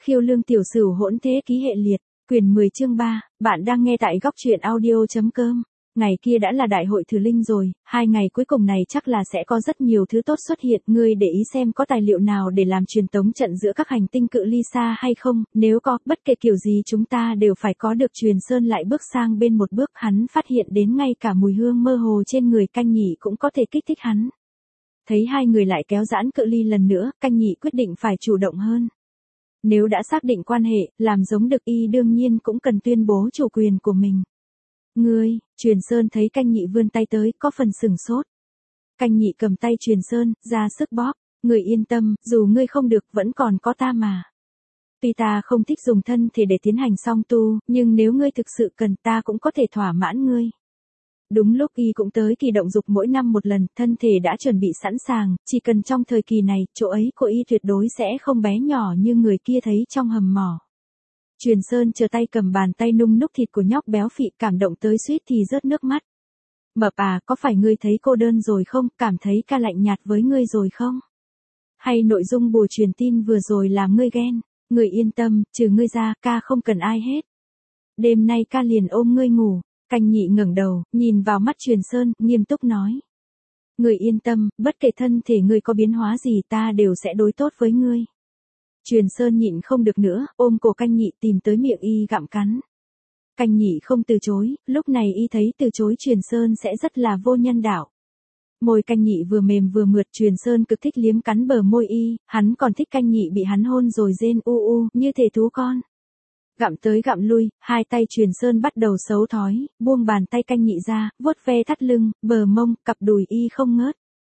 Khiêu lương tiểu sửu hỗn thế ký hệ liệt, quyển 10 chương 3, bạn đang nghe tại góc truyện audio.com. Ngày kia đã là đại hội thử linh rồi, 2 ngày cuối cùng này chắc là sẽ có rất nhiều thứ tốt xuất hiện. Ngươi để ý xem có tài liệu nào để làm truyền tống trận giữa các hành tinh cự ly xa hay không, nếu có, bất kể kiểu gì chúng ta đều phải có được. Truyền Sơn lại bước sang bên một bước, hắn phát hiện đến ngay cả mùi hương mơ hồ trên người Canh Nhị cũng có thể kích thích hắn. Thấy hai người lại kéo giãn cự ly lần nữa, Canh Nhị quyết định phải chủ động hơn. Nếu đã xác định quan hệ, làm giống được y đương nhiên cũng cần tuyên bố chủ quyền của mình. Ngươi, Truyền Sơn thấy Canh Nhị vươn tay tới, có phần sửng sốt. Canh Nhị cầm tay Truyền Sơn, ra sức bóp. Ngươi yên tâm, dù ngươi không được vẫn còn có ta mà. Tuy ta không thích dùng thân thể để tiến hành song tu, nhưng nếu ngươi thực sự cần ta cũng có thể thỏa mãn ngươi. Đúng lúc y cũng tới kỳ động dục mỗi năm một lần, thân thể đã chuẩn bị sẵn sàng, chỉ cần trong thời kỳ này, chỗ ấy của y tuyệt đối sẽ không bé nhỏ như người kia thấy trong hầm mỏ. Truyền Sơn chờ tay cầm bàn tay nung núc thịt của nhóc béo phị, cảm động tới suýt thì rớt nước mắt. Mập à, có phải ngươi thấy cô đơn rồi không, cảm thấy ca lạnh nhạt với ngươi rồi không? Hay nội dung buổi truyền tin vừa rồi làm ngươi ghen? Ngươi yên tâm, trừ ngươi ra, ca không cần ai hết. Đêm nay ca liền ôm ngươi ngủ. Canh Nhị ngẩng đầu, nhìn vào mắt Truyền Sơn, nghiêm túc nói. Ngươi yên tâm, bất kể thân thể ngươi có biến hóa gì ta đều sẽ đối tốt với ngươi. Truyền Sơn nhịn không được nữa, ôm cổ Canh Nhị tìm tới miệng y gặm cắn. Canh Nhị không từ chối, lúc này y thấy từ chối Truyền Sơn sẽ rất là vô nhân đạo. Môi Canh Nhị vừa mềm vừa mượt, Truyền Sơn cực thích liếm cắn bờ môi y, hắn còn thích Canh Nhị bị hắn hôn rồi rên u u, như thể thú con. Gặm tới gặm lui, hai tay Truyền Sơn bắt đầu xấu thói, buông bàn tay Canh Nhị ra, vuốt ve thắt lưng, bờ mông, cặp đùi y không ngớt.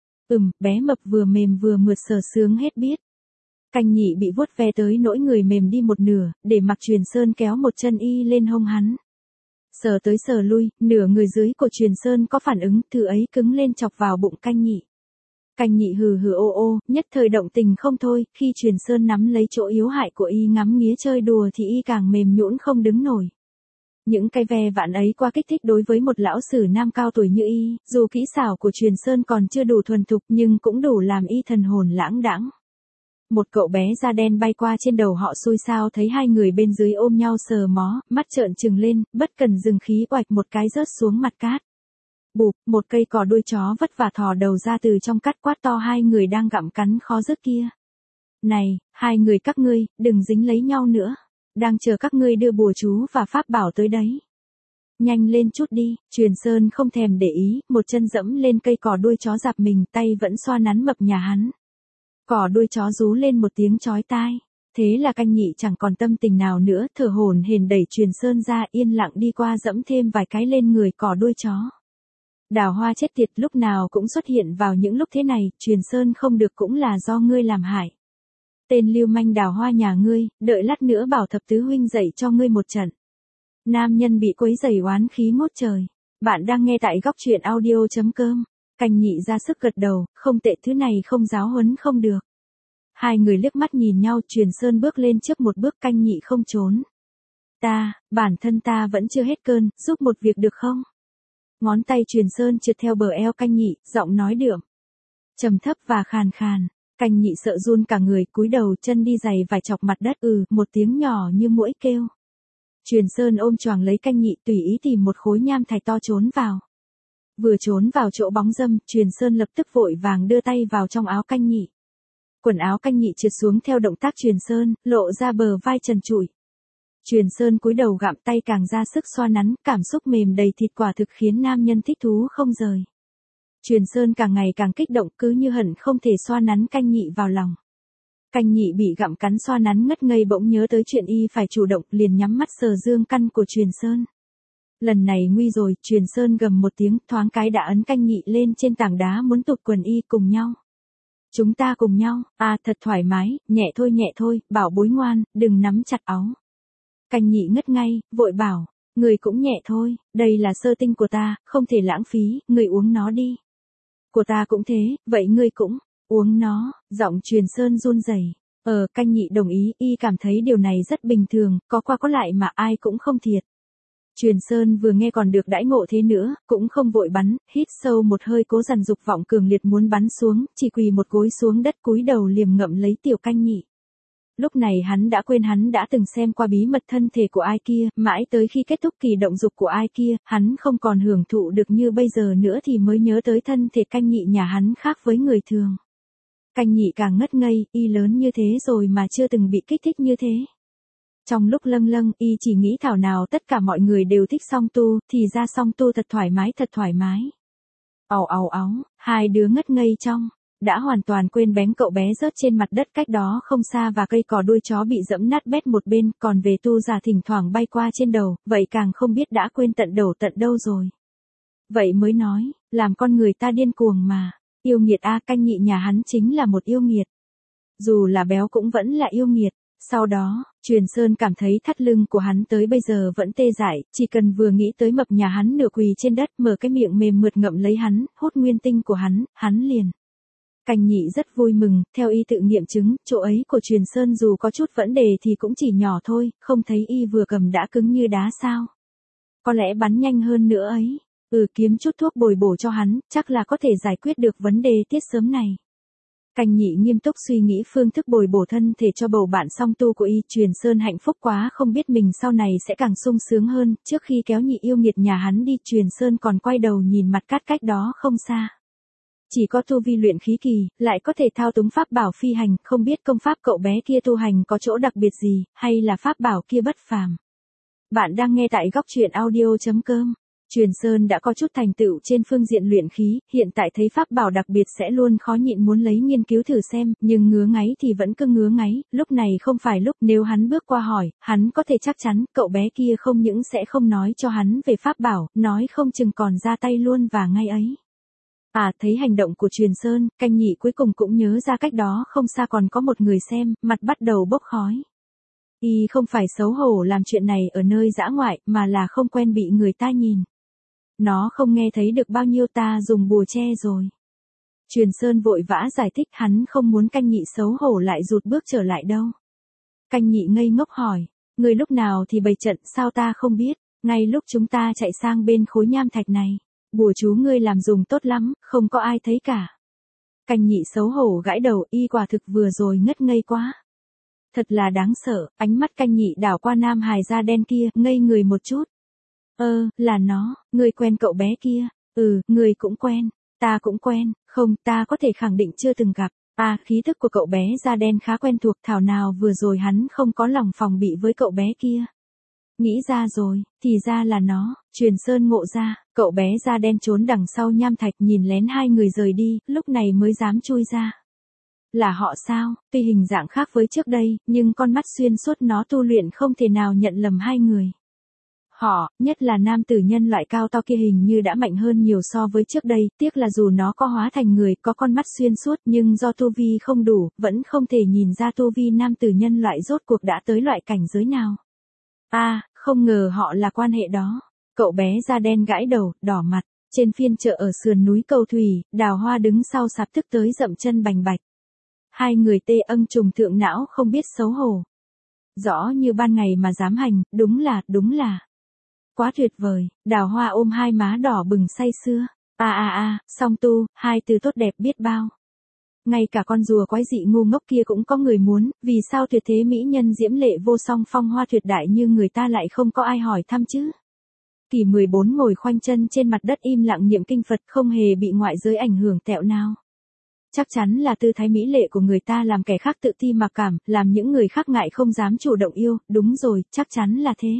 Bé mập vừa mềm vừa mượt sờ sướng hết biết. Canh Nhị bị vuốt ve tới nỗi người mềm đi một nửa, để mặc Truyền Sơn kéo một chân y lên hông hắn. Sờ tới sờ lui, nửa người dưới của Truyền Sơn có phản ứng, thứ ấy cứng lên chọc vào bụng Canh Nhị. Canh Nhị hừ hừ ô ô, nhất thời động tình không thôi, khi Truyền Sơn nắm lấy chỗ yếu hại của y ngắm nghía chơi đùa thì y càng mềm nhũn không đứng nổi. Những cái ve vãn ấy quá kích thích đối với một lão sử nam cao tuổi như y, dù kỹ xảo của Truyền Sơn còn chưa đủ thuần thục nhưng cũng đủ làm y thần hồn lãng đãng. Một cậu bé da đen bay qua trên đầu họ, xui xao thấy hai người bên dưới ôm nhau sờ mó, mắt trợn trừng lên, bất cần dừng khí oạch một cái rớt xuống mặt cát. Bụp, một cây cò đuôi chó vất vả thò đầu ra từ trong cát, quát to hai người đang gặm cắn khó dứt kia. Này, hai người các ngươi, đừng dính lấy nhau nữa. Đang chờ các ngươi đưa bùa chú và pháp bảo tới đấy. Nhanh lên chút đi. Truyền Sơn không thèm để ý, một chân dẫm lên cây cò đuôi chó dạp mình, tay vẫn xoa nắn mập nhà hắn. Cò đuôi chó rú lên một tiếng chói tai. Thế là Canh Nhị chẳng còn tâm tình nào nữa, thở hổn hển đẩy Truyền Sơn ra, yên lặng đi qua dẫm thêm vài cái lên người cò đuôi chó. Đào Hoa chết tiệt, lúc nào cũng xuất hiện vào những lúc thế này, Truyền Sơn không được cũng là do ngươi làm hại. Tên lưu manh Đào Hoa nhà ngươi, đợi lát nữa bảo thập tứ huynh dạy cho ngươi một trận. Nam nhân bị quấy rầy oán khí ngút trời. Bạn đang nghe tại góc truyện audio.com. Canh Nhị ra sức gật đầu, không tệ, thứ này không giáo huấn không được. Hai người liếc mắt nhìn nhau, Truyền Sơn bước lên trước một bước, Canh Nhị không trốn. Bản thân ta vẫn chưa hết cơn, giúp một việc được không? Ngón tay Truyền Sơn trượt theo bờ eo Canh Nhị, giọng nói đượm, trầm thấp và khàn khàn. Canh Nhị sợ run cả người, cúi đầu, chân đi giày vài chọc mặt đất, một tiếng nhỏ như muỗi kêu. Truyền Sơn ôm choàng lấy Canh Nhị, tùy ý tìm một khối nham thạch to trốn vào. Vừa trốn vào chỗ bóng râm, Truyền Sơn lập tức vội vàng đưa tay vào trong áo Canh Nhị. Quần áo Canh Nhị trượt xuống theo động tác Truyền Sơn, lộ ra bờ vai trần trụi. Truyền Sơn cúi đầu gặm, tay càng ra sức xoa nắn, cảm xúc mềm đầy thịt quả thực khiến nam nhân thích thú không rời. Truyền Sơn càng ngày càng kích động, cứ như hận không thể xoa nắn Canh Nhị vào lòng. Canh Nhị bị gặm cắn xoa nắn ngất ngây, bỗng nhớ tới chuyện y phải chủ động, liền nhắm mắt sờ dương căn của Truyền Sơn. Lần này nguy rồi, Truyền Sơn gầm một tiếng, thoáng cái đã ấn Canh Nhị lên trên tảng đá muốn tụt quần y, cùng nhau. Chúng ta cùng nhau, thật thoải mái, nhẹ thôi, bảo bối ngoan, đừng nắm chặt áo. Canh Nhị ngất ngay, vội bảo, người cũng nhẹ thôi, đây là sơ tinh của ta, không thể lãng phí, người uống nó đi. Của ta cũng thế, vậy ngươi cũng uống nó. Giọng Truyền Sơn run rẩy. Canh Nhị đồng ý, y cảm thấy điều này rất bình thường, có qua có lại mà ai cũng không thiệt. Truyền Sơn vừa nghe còn được đãi ngộ thế nữa, cũng không vội bắn, hít sâu một hơi, cố dằn dục vọng cường liệt muốn bắn xuống, chỉ quỳ một gối xuống đất, cúi đầu liềm ngậm lấy tiểu Canh Nhị. Lúc này hắn đã quên hắn đã từng xem qua bí mật thân thể của ai kia, mãi tới khi kết thúc kỳ động dục của ai kia, hắn không còn hưởng thụ được như bây giờ nữa thì mới nhớ tới thân thể Canh Nhị nhà hắn khác với người thường. Canh Nhị càng ngất ngây, y lớn như thế rồi mà chưa từng bị kích thích như thế. Trong lúc lâng lâng, y chỉ nghĩ thảo nào tất cả mọi người đều thích Song Tu, thì ra Song Tu thật thoải mái. Ào ào áo, hai đứa ngất ngây trong, đã hoàn toàn quên bén cậu bé rớt trên mặt đất cách đó không xa và cây cỏ đuôi chó bị dẫm nát bét một bên, còn về Tu già thỉnh thoảng bay qua trên đầu, vậy càng không biết đã quên tận đầu tận đâu rồi. Vậy mới nói, làm con người ta điên cuồng mà, yêu nghiệt a. Canh Nhị nhà hắn chính là một yêu nghiệt. Dù là béo cũng vẫn là yêu nghiệt. Sau đó, Truyền Sơn cảm thấy thắt lưng của hắn tới bây giờ vẫn tê dại, chỉ cần vừa nghĩ tới mập nhà hắn nửa quỳ trên đất mở cái miệng mềm mượt ngậm lấy hắn, hút nguyên tinh của hắn liền. Canh Nhị rất vui mừng, theo y tự nghiệm chứng, chỗ ấy của Truyền Sơn dù có chút vấn đề thì cũng chỉ nhỏ thôi, không thấy y vừa cầm đã cứng như đá sao. Có lẽ bắn nhanh hơn nữa ấy, kiếm chút thuốc bồi bổ cho hắn, chắc là có thể giải quyết được vấn đề tiết sớm này. Canh Nhị nghiêm túc suy nghĩ phương thức bồi bổ thân thể cho bầu bạn Song Tu của y. Truyền Sơn hạnh phúc quá không biết mình sau này sẽ càng sung sướng hơn, trước khi kéo Nhị yêu nghiệt nhà hắn đi Truyền Sơn còn quay đầu nhìn mặt cát cách đó không xa. Chỉ có tu vi luyện khí kỳ, lại có thể thao túng pháp bảo phi hành, không biết công pháp cậu bé kia tu hành có chỗ đặc biệt gì, hay là pháp bảo kia bất phàm. Bạn đang nghe tại góc truyện audio.com. Truyền Sơn đã có chút thành tựu trên phương diện luyện khí, hiện tại thấy pháp bảo đặc biệt sẽ luôn khó nhịn muốn lấy nghiên cứu thử xem, nhưng ngứa ngáy thì vẫn cứ ngứa ngáy, lúc này không phải lúc nếu hắn bước qua hỏi, hắn có thể chắc chắn, cậu bé kia không những sẽ không nói cho hắn về pháp bảo, nói không chừng còn ra tay luôn và ngay ấy. Thấy hành động của Truyền Sơn, Canh Nhị cuối cùng cũng nhớ ra cách đó không xa còn có một người xem, mặt bắt đầu bốc khói. Y không phải xấu hổ làm chuyện này ở nơi dã ngoại, mà là không quen bị người ta nhìn. Nó không nghe thấy được bao nhiêu ta dùng bùa che rồi. Truyền Sơn vội vã giải thích hắn không muốn Canh Nhị xấu hổ lại rụt bước trở lại đâu. Canh Nhị ngây ngốc hỏi, người lúc nào thì bày trận sao ta không biết, ngay lúc chúng ta chạy sang bên khối nham thạch này. Bùa chú ngươi làm dùng tốt lắm, không có ai thấy cả. Canh Nhị xấu hổ gãi đầu, y quả thực vừa rồi ngất ngây quá. Thật là đáng sợ, ánh mắt Canh Nhị đảo qua nam hài da đen kia, ngây người một chút. Là nó, ngươi quen cậu bé kia. Ngươi cũng quen, ta cũng quen, không, ta có thể khẳng định chưa từng gặp. Khí thức của cậu bé da đen khá quen thuộc, thảo nào vừa rồi hắn không có lòng phòng bị với cậu bé kia. Nghĩ ra rồi, thì ra là nó. Truyền Sơn ngộ ra, cậu bé da đen trốn đằng sau nham thạch nhìn lén hai người rời đi, lúc này mới dám chui ra. Là họ sao? Tuy hình dạng khác với trước đây, nhưng con mắt xuyên suốt nó tu luyện không thể nào nhận lầm hai người. Họ, nhất là nam tử nhân loại cao to kia hình như đã mạnh hơn nhiều so với trước đây, tiếc là dù nó có hóa thành người, có con mắt xuyên suốt nhưng do tu vi không đủ, vẫn không thể nhìn ra tu vi nam tử nhân loại rốt cuộc đã tới loại cảnh giới nào. Không ngờ họ là quan hệ đó. Cậu bé da đen gãi đầu, đỏ mặt, trên phiên chợ ở sườn núi Cầu Thủy, Đào Hoa đứng sau sạp thức tới dậm chân bành bạch. Hai người tê âng trùng thượng não không biết xấu hổ. Rõ như ban ngày mà dám hành, đúng là. Quá tuyệt vời, Đào Hoa ôm hai má đỏ bừng say sưa. Song Tu, hai từ tốt đẹp biết bao. Ngay cả con rùa quái dị ngu ngốc kia cũng có người muốn, vì sao tuyệt thế mỹ nhân diễm lệ vô song phong hoa tuyệt đại như người ta lại không có ai hỏi thăm chứ? Kỳ 14 ngồi khoanh chân trên mặt đất im lặng niệm kinh Phật không hề bị ngoại giới ảnh hưởng tẹo nào. Chắc chắn là tư thái mỹ lệ của người ta làm kẻ khác tự ti mặc cảm, làm những người khác ngại không dám chủ động yêu, đúng rồi, chắc chắn là thế.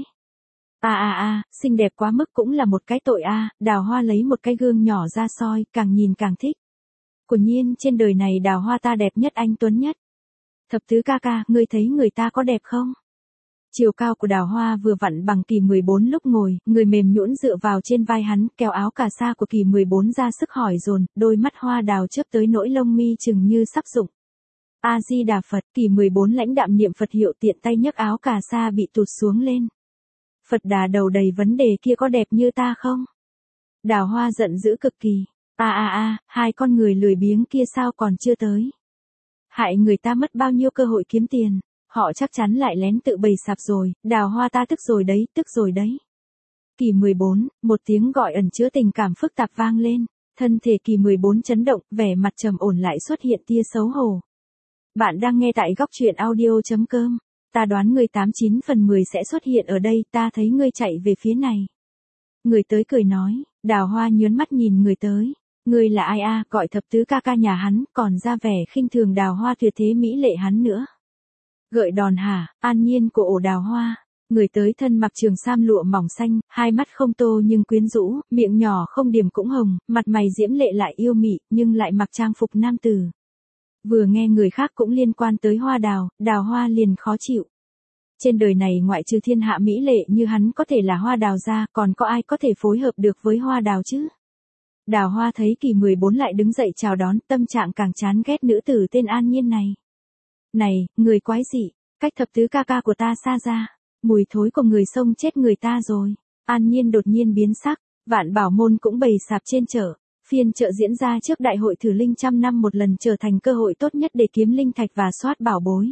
Xinh đẹp quá mức cũng là một cái tội Đào Hoa lấy một cái gương nhỏ ra soi, càng nhìn càng thích. Quả nhiên trên đời này Đào Hoa ta đẹp nhất anh tuấn nhất. Thập tứ ca, ngươi thấy người ta có đẹp không? Chiều cao của Đào Hoa vừa vặn bằng Kỳ 14 lúc ngồi, người mềm nhũn dựa vào trên vai hắn, kéo áo cà sa của Kỳ 14 ra sức hỏi dồn, đôi mắt hoa đào chớp tới nỗi lông mi chừng như sắp rụng. A Di Đà Phật, Kỳ 14 lãnh đạm niệm Phật hiệu tiện tay nhấc áo cà sa bị tụt xuống lên. Phật Đà đầu đầy vấn đề kia có đẹp như ta không? Đào Hoa giận dữ cực kỳ. Hai con người lười biếng kia sao còn chưa tới? Hại người ta mất bao nhiêu cơ hội kiếm tiền, họ chắc chắn lại lén tự bày sạp rồi, Đào Hoa ta tức rồi đấy. Kỳ 14, một tiếng gọi ẩn chứa tình cảm phức tạp vang lên, thân thể Kỳ 14 chấn động, vẻ mặt trầm ổn lại xuất hiện tia xấu hổ. Bạn đang nghe tại góc truyện audio.com. Ta đoán ngươi 89 phần 10 sẽ xuất hiện ở đây, ta thấy ngươi chạy về phía này. Người tới cười nói, Đào Hoa nhớn mắt nhìn người tới. Ngươi là ai a? Gọi thập tứ ca ca nhà hắn, còn ra vẻ khinh thường Đào Hoa tuyệt thế mỹ lệ hắn nữa. Gợi đòn hả? An Nhiên của ổ Đào Hoa. Người tới thân mặc trường sam lụa mỏng xanh, hai mắt không tô nhưng quyến rũ, miệng nhỏ không điểm cũng hồng, mặt mày diễm lệ lại yêu mị, nhưng lại mặc trang phục nam tử. Vừa nghe người khác cũng liên quan tới hoa đào, Đào Hoa liền khó chịu. Trên đời này ngoại trừ thiên hạ mỹ lệ như hắn có thể là hoa đào ra, còn có ai có thể phối hợp được với hoa đào chứ? Đào Hoa thấy Kỳ 14 lại đứng dậy chào đón, tâm trạng càng chán ghét nữ tử tên An Nhiên này. Này, người quái dị, cách thập tứ ca ca của ta xa ra, mùi thối của người xông chết người ta rồi. An Nhiên đột nhiên biến sắc, Vạn Bảo Môn cũng bày sạp trên chợ. Phiên chợ diễn ra trước đại hội thử linh trăm năm một lần trở thành cơ hội tốt nhất để kiếm linh thạch và soát bảo bối.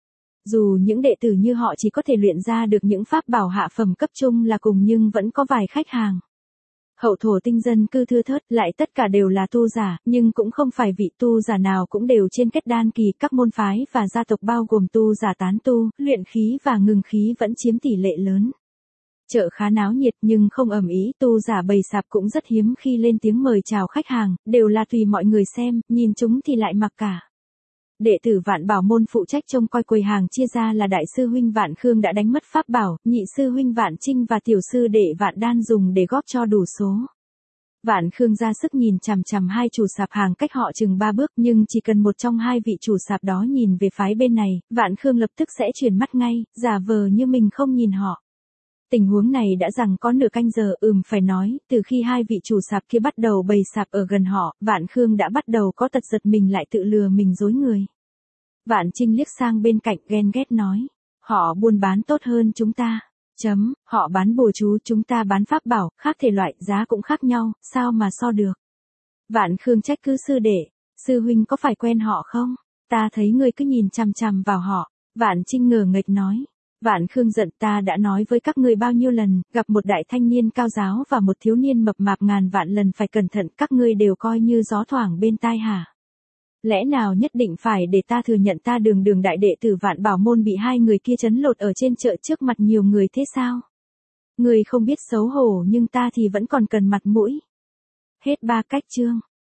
Dù những đệ tử như họ chỉ có thể luyện ra được những pháp bảo hạ phẩm cấp trung là cùng nhưng vẫn có vài khách hàng. Hậu thổ tinh dân cư thưa thớt, lại tất cả đều là tu giả, nhưng cũng không phải vị tu giả nào cũng đều trên kết đan kỳ, các môn phái và gia tộc bao gồm tu giả tán tu, luyện khí và ngừng khí vẫn chiếm tỷ lệ lớn. Chợ khá náo nhiệt nhưng không ầm ĩ, tu giả bày sạp cũng rất hiếm khi lên tiếng mời chào khách hàng, đều là tùy mọi người xem, nhìn chúng thì lại mặc cả. Đệ tử Vạn Bảo Môn phụ trách trông coi quầy hàng chia ra là đại sư huynh Vạn Khương đã đánh mất pháp bảo, nhị sư huynh Vạn Trinh và tiểu sư đệ Vạn Đan dùng để góp cho đủ số. Vạn Khương ra sức nhìn chằm chằm hai chủ sạp hàng cách họ chừng 3 bước, nhưng chỉ cần một trong hai vị chủ sạp đó nhìn về phái bên này, Vạn Khương lập tức sẽ chuyển mắt ngay, giả vờ như mình không nhìn họ. Tình huống này đã rằng có nửa canh giờ, phải nói, từ khi hai vị chủ sạp kia bắt đầu bày sạp ở gần họ, Vạn Khương đã bắt đầu có tật giật mình lại tự lừa mình dối người. Vạn Trinh liếc sang bên cạnh ghen ghét nói, họ buôn bán tốt hơn chúng ta. Họ bán bùa chú, chúng ta bán pháp bảo, khác thể loại, giá cũng khác nhau, sao mà so được. Vạn Khương trách cứ sư đệ, sư huynh có phải quen họ không? Ta thấy ngươi cứ nhìn chằm chằm vào họ. Vạn Trinh ngờ nghệch nói. Vạn Khương giận, ta đã nói với các ngươi bao nhiêu lần, gặp một đại thanh niên cao giáo và một thiếu niên mập mạp ngàn vạn lần phải cẩn thận, các ngươi đều coi như gió thoảng bên tai hả? Lẽ nào nhất định phải để ta thừa nhận ta đường đại đệ tử Vạn Bảo Môn bị hai người kia trấn lột ở trên chợ trước mặt nhiều người thế sao? Ngươi không biết xấu hổ nhưng ta thì vẫn còn cần mặt mũi. Hết 3 cách chương.